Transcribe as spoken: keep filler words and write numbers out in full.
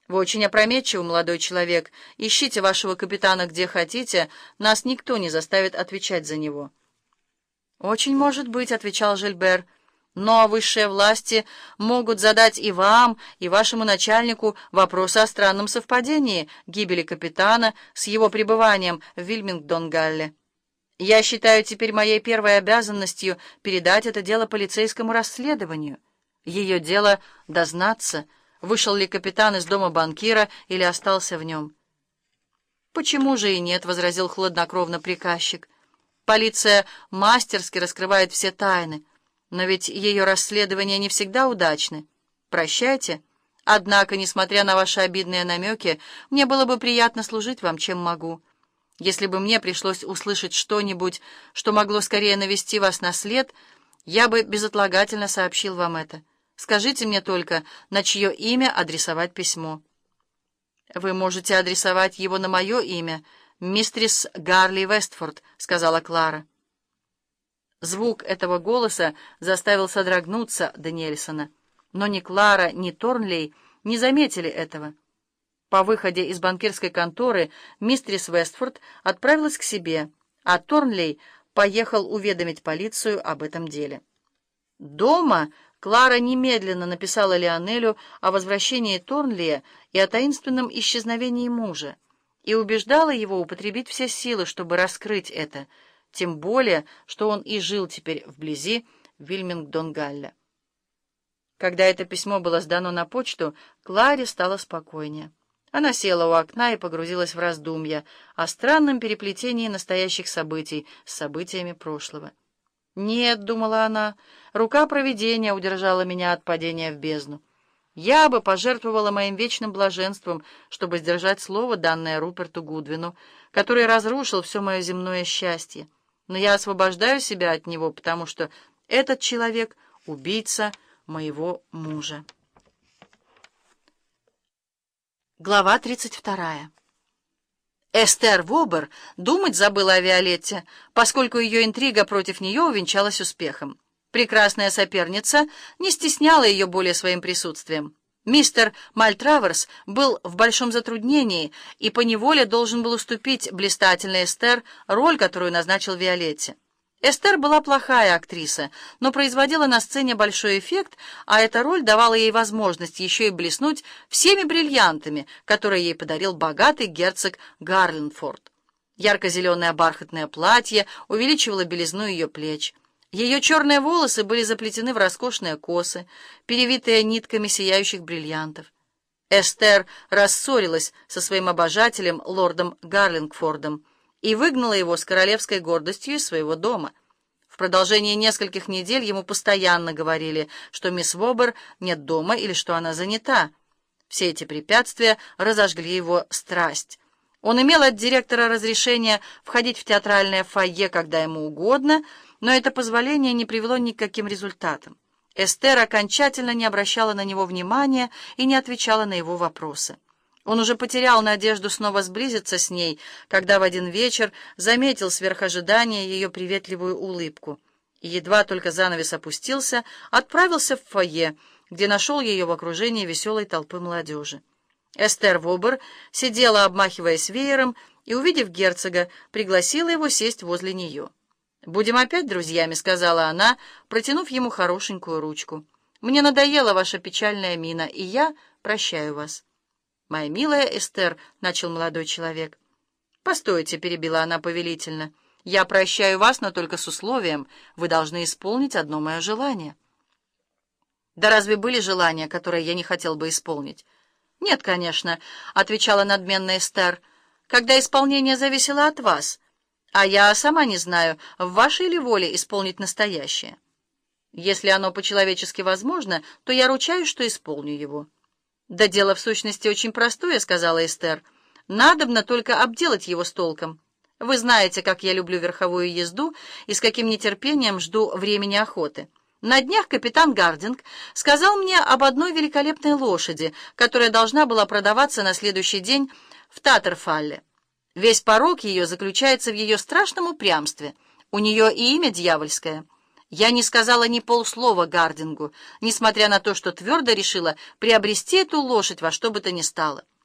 Вы очень опрометчивы, молодой человек. Ищите вашего капитана где хотите, нас никто не заставит отвечать за него». «Очень может быть», — отвечал Жильбер, — «но высшие власти могут задать и вам, и вашему начальнику вопросы о странном совпадении гибели капитана с его пребыванием в Вильмингтон-Галле. Я считаю теперь моей первой обязанностью передать это дело полицейскому расследованию. Ее дело дознаться, вышел ли капитан из дома банкира или остался в нем». «Почему же и нет?» — возразил хладнокровно приказчик. «Полиция мастерски раскрывает все тайны, но ведь ее расследования не всегда удачны. Прощайте. Однако, несмотря на ваши обидные намеки, мне было бы приятно служить вам, чем могу. Если бы мне пришлось услышать что-нибудь, что могло скорее навести вас на след, я бы безотлагательно сообщил вам это. Скажите мне только, на чье имя адресовать письмо». «Вы можете адресовать его на мое имя, мистерис Гарли Вестфорд», — сказала Клара. Звук этого голоса заставил содрогнуться Даниэльсона, но ни Клара, ни Торнлей не заметили этого. По выходе из банкирской конторы мистерис Вестфорд отправилась к себе, а Торнлей поехал уведомить полицию об этом деле. Дома Клара немедленно написала Лионелю о возвращении Торнлия и о таинственном исчезновении мужа и убеждала его употребить все силы, чтобы раскрыть это, тем более, что он и жил теперь вблизи Вильмингтон-Галля. Когда это письмо было сдано на почту, Кларе стало спокойнее. Она села у окна и погрузилась в раздумья о странном переплетении настоящих событий с событиями прошлого. «Нет», — думала она, — «рука провидения удержала меня от падения в бездну. Я бы пожертвовала моим вечным блаженством, чтобы сдержать слово, данное Руперту Гудвину, который разрушил все мое земное счастье. Но я освобождаю себя от него, потому что этот человек — убийца моего мужа». Глава тридцать вторая. Эстер Вобер думать забыла о Виолетте, поскольку ее интрига против нее увенчалась успехом. Прекрасная соперница не стесняла ее более своим присутствием. Мистер Мальтраверс был в большом затруднении и поневоле должен был уступить блистательной Эстер роль, которую назначил Виолетте. Эстер была плохая актриса, но производила на сцене большой эффект, а эта роль давала ей возможность еще и блеснуть всеми бриллиантами, которые ей подарил богатый герцог Гарлингфорд. Ярко-зеленое бархатное платье увеличивало белизну ее плеч. Ее черные волосы были заплетены в роскошные косы, перевитые нитками сияющих бриллиантов. Эстер рассорилась со своим обожателем, лордом Гарлингфордом, и выгнала его с королевской гордостью из своего дома. В продолжении нескольких недель ему постоянно говорили, что мисс Вобер нет дома или что она занята. Все эти препятствия разожгли его страсть. Он имел от директора разрешение входить в театральное фойе, когда ему угодно, но это позволение не привело ни к каким результатам. Эстер окончательно не обращала на него внимания и не отвечала на его вопросы. Он уже потерял надежду снова сблизиться с ней, когда в один вечер заметил сверх ожидания ее приветливую улыбку. И едва только занавес опустился, отправился в фойе, где нашел ее в окружении веселой толпы молодежи. Эстер Вобер сидела, обмахиваясь веером, и, увидев герцога, пригласила его сесть возле нее. «Будем опять друзьями», — сказала она, протянув ему хорошенькую ручку. «Мне надоела ваша печальная мина, и я прощаю вас». «Моя милая Эстер», — начал молодой человек. «Постойте», — перебила она повелительно. «Я прощаю вас, но только с условием. Вы должны исполнить одно мое желание». «Да разве были желания, которые я не хотел бы исполнить?» «Нет, конечно», — отвечала надменная Эстер, «когда исполнение зависело от вас, а я сама не знаю, в вашей ли воле исполнить настоящее. Если оно по-человечески возможно, то я ручаюсь, что исполню его». «Да дело в сущности очень простое», — сказала Эстер. «Надобно только обделать его с толком. Вы знаете, как я люблю верховую езду и с каким нетерпением жду времени охоты. На днях капитан Гардинг сказал мне об одной великолепной лошади, которая должна была продаваться на следующий день в Таттерфалле. Весь порок ее заключается в ее страшном упрямстве. У нее и имя дьявольское. Я не сказала ни полслова Гардингу, несмотря на то, что твердо решила приобрести эту лошадь во что бы то ни стало.